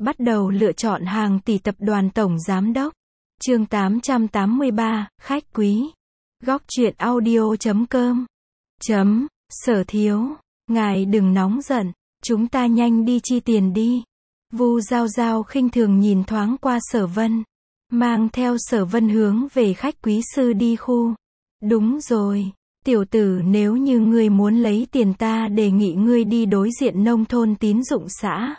Bắt đầu lựa chọn hàng tỷ tập đoàn tổng giám đốc. Chương 883, khách quý. Góc truyện audio.com. Sở thiếu, ngài đừng nóng giận, chúng ta nhanh đi chi tiền đi. Vu Giao Giao khinh thường nhìn thoáng qua Sở Vân, mang theo Sở Vân hướng về khách quý sư đi khu. Đúng rồi, tiểu tử, nếu như ngươi muốn lấy tiền, ta đề nghị ngươi đi đối diện nông thôn tín dụng xã.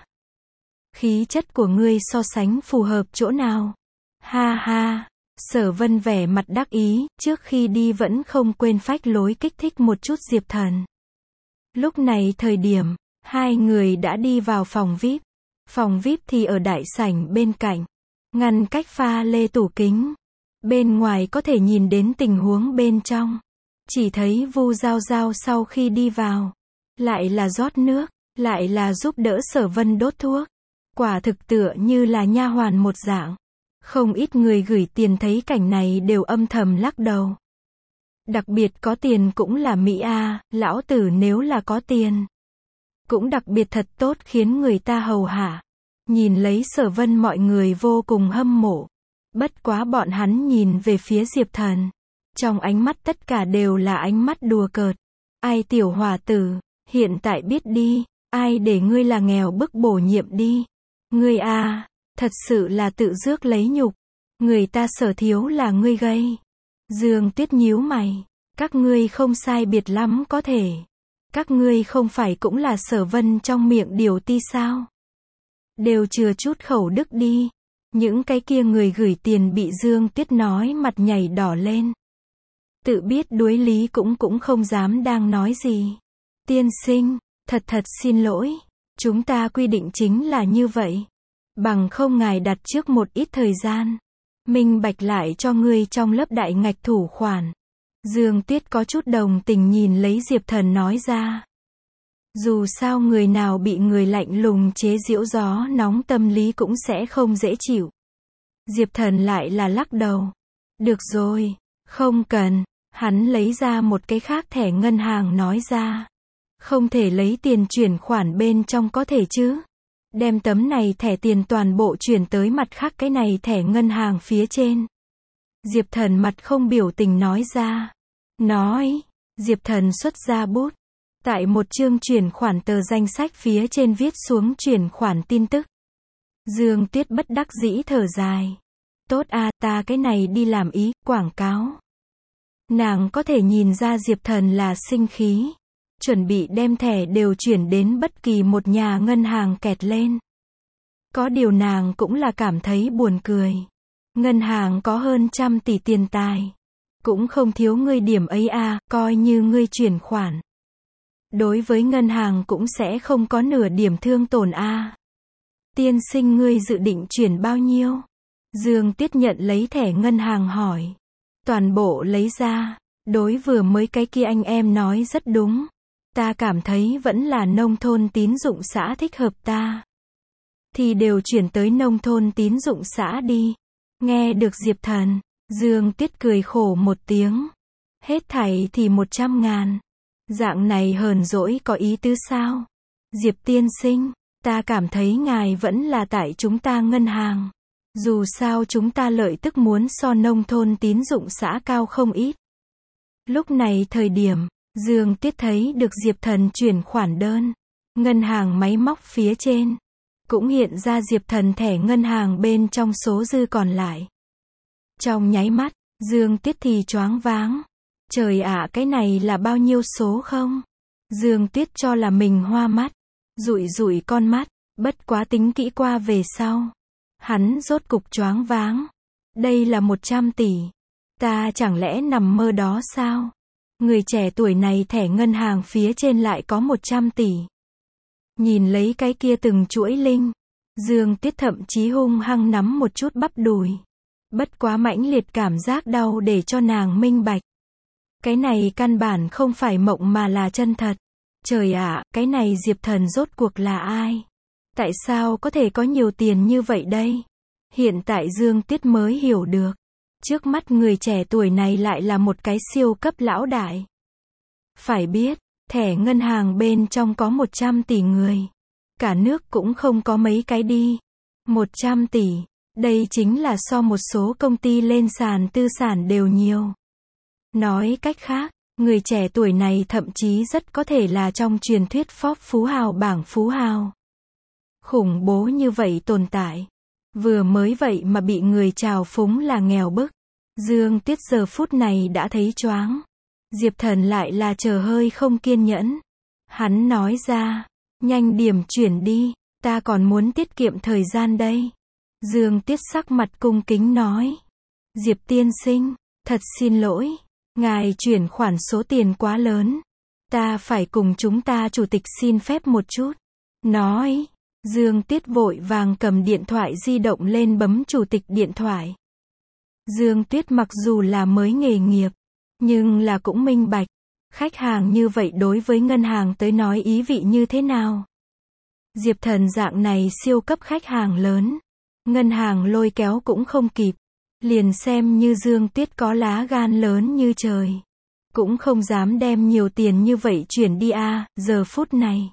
Khí chất của ngươi so sánh phù hợp chỗ nào? Ha ha, Sở Vân vẻ mặt đắc ý, trước khi đi vẫn không quên phách lối kích thích một chút Diệp Thần. Lúc này thời điểm, hai người đã đi vào phòng VIP. Phòng VIP thì ở đại sảnh bên cạnh, ngăn cách pha lê tủ kính. Bên ngoài có thể nhìn đến tình huống bên trong. Chỉ thấy Vu Giao Giao sau khi đi vào, lại là rót nước, lại là giúp đỡ Sở Vân đốt thuốc. Quả thực tựa như là nha hoàn một dạng. Không ít người gửi tiền thấy cảnh này đều âm thầm lắc đầu. Đặc biệt có tiền cũng là Mỹ a, lão tử nếu là có tiền, cũng đặc biệt thật tốt khiến người ta hầu hạ. Nhìn lấy Sở Vân mọi người vô cùng hâm mộ. Bất quá bọn hắn nhìn về phía Diệp Thần, trong ánh mắt tất cả đều là ánh mắt đùa cợt. Ai tiểu hòa tử, hiện tại biết đi, ai để ngươi là nghèo bức bổ nhiệm đi. Ngươi a, thật sự là tự rước lấy nhục. Người ta Sở thiếu là ngươi gây. Dương Tuyết nhíu mày, các ngươi không sai biệt lắm có thể. Các ngươi không phải cũng là Sở Vân trong miệng điều ti sao? Đều chừa chút khẩu đức đi. Những cái kia người gửi tiền bị Dương Tuyết nói mặt nhảy đỏ lên. Tự biết đối lý cũng không dám đang nói gì. Tiên sinh, thật xin lỗi. Chúng ta quy định chính là như vậy. Bằng không ngài đặt trước một ít thời gian. Minh bạch lại cho ngươi trong lớp đại ngạch thủ khoản. Dương Tuyết có chút đồng tình nhìn lấy Diệp Thần nói ra. Dù sao người nào bị người lạnh lùng chế giễu gió nóng tâm lý cũng sẽ không dễ chịu. Diệp Thần lại là lắc đầu. Được rồi, không cần. Hắn lấy ra một cái khác thẻ ngân hàng nói ra. Không thể lấy tiền chuyển khoản bên trong có thể chứ? Đem tấm này thẻ tiền toàn bộ chuyển tới mặt khác cái này thẻ ngân hàng phía trên. Diệp Thần mặt không biểu tình nói ra. Diệp Thần xuất ra bút. Tại một chương chuyển khoản tờ danh sách phía trên viết xuống chuyển khoản tin tức. Dương Tuyết bất đắc dĩ thở dài. Tốt a, ta cái này đi làm ý, quảng cáo. Nàng có thể nhìn ra Diệp Thần là sinh khí. Chuẩn bị đem thẻ đều chuyển đến bất kỳ một nhà ngân hàng kẹt lên. Có điều nàng cũng là cảm thấy buồn cười. Ngân hàng có hơn 100 tỷ tiền tài. Cũng không thiếu ngươi điểm ấy a, coi như ngươi chuyển khoản. Đối với ngân hàng cũng sẽ không có nửa điểm thương tổn a. Tiên sinh, ngươi dự định chuyển bao nhiêu? Dương Tuyết nhận lấy thẻ ngân hàng hỏi. Toàn bộ lấy ra. Đối vừa mới cái kia anh em nói rất đúng. Ta cảm thấy vẫn là nông thôn tín dụng xã thích hợp ta. Thì đều chuyển tới nông thôn tín dụng xã đi. Nghe được Diệp Thần, Dương Tuyết cười khổ một tiếng. Hết thảy thì 100.000. Dạng này hờn dỗi có ý tứ sao? Diệp tiên sinh, ta cảm thấy ngài vẫn là tại chúng ta ngân hàng. Dù sao chúng ta lợi tức muốn so nông thôn tín dụng xã cao không ít. Lúc này thời điểm, Dương Tuyết thấy được Diệp Thần chuyển khoản đơn. Ngân hàng máy móc phía trên. Cũng hiện ra Diệp Thần thẻ ngân hàng bên trong số dư còn lại. Trong nháy mắt, Dương Tuyết thì choáng váng. Trời ạ, cái này là bao nhiêu số không? Dương Tuyết cho là mình hoa mắt. Dụi con mắt. Bất quá tính kỹ qua về sau. Hắn rốt cục choáng váng. Đây là 100 tỷ. Ta chẳng lẽ nằm mơ đó sao? Người trẻ tuổi này thẻ ngân hàng phía trên lại có 100 tỷ. Nhìn lấy cái kia từng chuỗi linh. Dương Tuyết thậm chí hung hăng nắm một chút bắp đùi. Bất quá mãnh liệt cảm giác đau để cho nàng minh bạch. Cái này căn bản không phải mộng mà là chân thật. Trời ạ, cái này Diệp Thần rốt cuộc là ai? Tại sao có thể có nhiều tiền như vậy đây? Hiện tại Dương Tuyết mới hiểu được. Trước mắt người trẻ tuổi này lại là một cái siêu cấp lão đại. Phải biết, thẻ ngân hàng bên trong có 100 tỷ người. Cả nước cũng không có mấy cái đi. 100 tỷ. Đây chính là so một số công ty lên sàn tư sản đều nhiều. Nói cách khác, người trẻ tuổi này thậm chí rất có thể là trong truyền thuyết Forbes phú hào bảng phú hào. Khủng bố như vậy tồn tại. Vừa mới vậy mà bị người trào phúng là nghèo bức. Dương Tuyết giờ phút này đã thấy choáng. Diệp Thần lại là chờ hơi không kiên nhẫn. Hắn nói ra, nhanh điểm chuyển đi, ta còn muốn tiết kiệm thời gian đây. Dương Tuyết sắc mặt cung kính nói. Diệp tiên sinh, thật xin lỗi, ngài chuyển khoản số tiền quá lớn. Ta phải cùng chúng ta chủ tịch xin phép một chút. Nói, Dương Tuyết vội vàng cầm điện thoại di động lên bấm chủ tịch điện thoại. Dương Tuyết mặc dù là mới nghề nghiệp, nhưng là cũng minh bạch. Khách hàng như vậy đối với ngân hàng tới nói ý vị như thế nào? Diệp Thần dạng này siêu cấp khách hàng lớn. Ngân hàng lôi kéo cũng không kịp. Liền xem như Dương Tuyết có lá gan lớn như trời. Cũng không dám đem nhiều tiền như vậy chuyển đi a. Giờ phút này.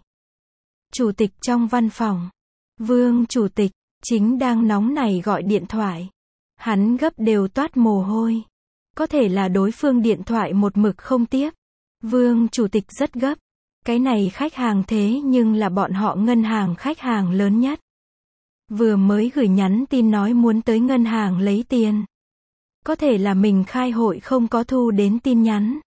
Chủ tịch trong văn phòng. Vương chủ tịch, chính đang nóng nảy gọi điện thoại. Hắn gấp đều toát mồ hôi. Có thể là đối phương điện thoại một mực không tiếp. Vương chủ tịch rất gấp. Cái này khách hàng thế nhưng là bọn họ ngân hàng khách hàng lớn nhất. Vừa mới gửi nhắn tin nói muốn tới ngân hàng lấy tiền. Có thể là mình khai hội không có thu đến tin nhắn.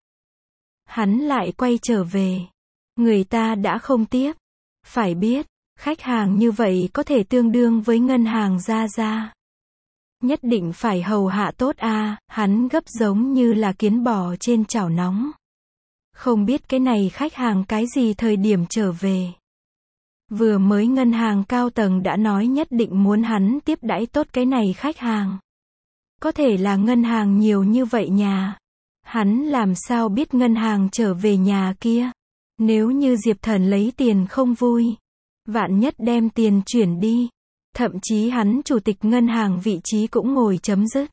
Hắn lại quay trở về. Người ta đã không tiếp. Phải biết, khách hàng như vậy có thể tương đương với ngân hàng ra. Nhất định phải hầu hạ tốt a. Hắn gấp giống như là kiến bò trên chảo nóng. Không biết cái này khách hàng cái gì thời điểm trở về. Vừa mới ngân hàng cao tầng đã nói nhất định muốn hắn tiếp đãi tốt cái này khách hàng. Có thể là ngân hàng nhiều như vậy nhà. Hắn làm sao biết ngân hàng trở về nhà kia. Nếu như Diệp Thần lấy tiền không vui. Vạn nhất đem tiền chuyển đi. Thậm chí hắn chủ tịch ngân hàng vị trí cũng ngồi chấm dứt.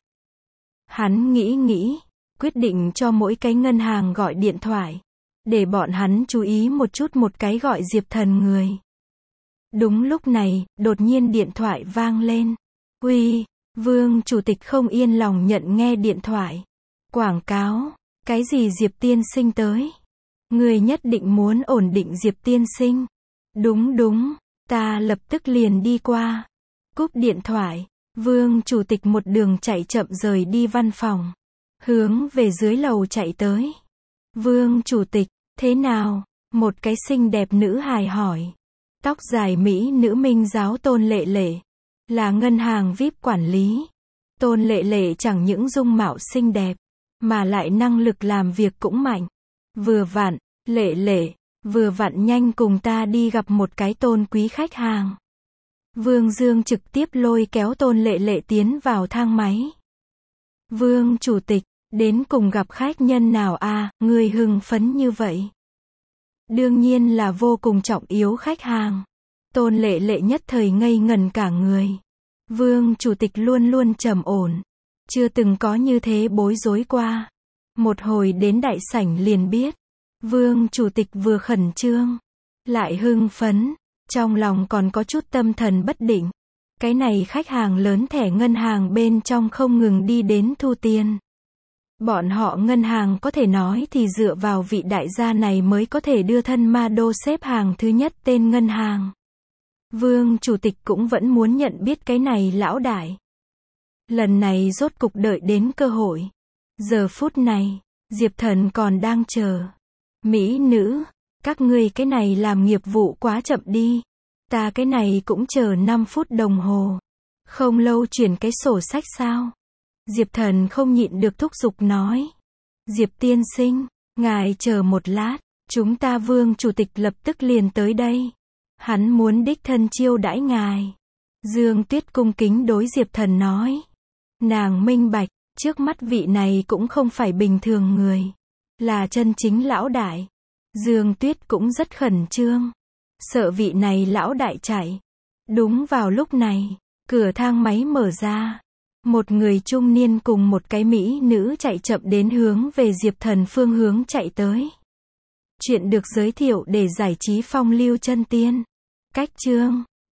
Hắn nghĩ. Quyết định cho mỗi cái ngân hàng gọi điện thoại. Để bọn hắn chú ý một chút một cái gọi Diệp Thần người. Đúng lúc này, đột nhiên điện thoại vang lên. Uy, Vương chủ tịch không yên lòng nhận nghe điện thoại. Quảng cáo, cái gì Diệp tiên sinh tới? Người nhất định muốn ổn định Diệp tiên sinh. Đúng, ta lập tức liền đi qua. Cúp điện thoại, Vương chủ tịch một đường chạy chậm rời đi văn phòng. Hướng về dưới lầu chạy tới. Vương chủ tịch, thế nào? Một cái xinh đẹp nữ hài hỏi. Tóc dài mỹ nữ minh giáo Tôn Lệ Lệ. Là ngân hàng VIP quản lý. Tôn Lệ Lệ chẳng những dung mạo xinh đẹp, mà lại năng lực làm việc cũng mạnh. Vừa vặn, Lệ, vừa vặn nhanh cùng ta đi gặp một cái tôn quý khách hàng. Vương Dương trực tiếp lôi kéo Tôn Lệ Lệ tiến vào thang máy. Vương chủ tịch, đến cùng gặp khách nhân nào a? Người hưng phấn như vậy. Đương nhiên là vô cùng trọng yếu khách hàng. Tôn Lệ Lệ nhất thời ngây ngẩn cả người. Vương chủ tịch luôn luôn trầm ổn. Chưa từng có như thế bối rối qua. Một hồi đến đại sảnh liền biết. Vương chủ tịch vừa khẩn trương. Lại hưng phấn. Trong lòng còn có chút tâm thần bất định. Cái này khách hàng lớn thẻ ngân hàng bên trong không ngừng đi đến thu tiền. Bọn họ ngân hàng có thể nói thì dựa vào vị đại gia này mới có thể đưa thân ma đô xếp hàng thứ nhất tên ngân hàng. Vương chủ tịch cũng vẫn muốn nhận biết cái này lão đại. Lần này rốt cục đợi đến cơ hội. Giờ phút này, Diệp Thần còn đang chờ. Mỹ nữ, các ngươi cái này làm nghiệp vụ quá chậm đi. Ta cái này cũng chờ 5 phút đồng hồ. Không lâu chuyển cái sổ sách sao? Diệp Thần không nhịn được thúc giục nói. Diệp tiên sinh, ngài chờ một lát, chúng ta Vương chủ tịch lập tức liền tới đây. Hắn muốn đích thân chiêu đãi ngài. Dương Tuyết cung kính đối Diệp Thần nói. Nàng minh bạch, trước mắt vị này cũng không phải bình thường người. Là chân chính lão đại. Dương Tuyết cũng rất khẩn trương. Sợ vị này lão đại chạy. Đúng vào lúc này, cửa thang máy mở ra. Một người trung niên cùng một cái mỹ nữ chạy chậm đến hướng về Diệp Thần phương hướng chạy tới. Chuyện được giới thiệu để giải trí phong lưu chân tiên. Cách chương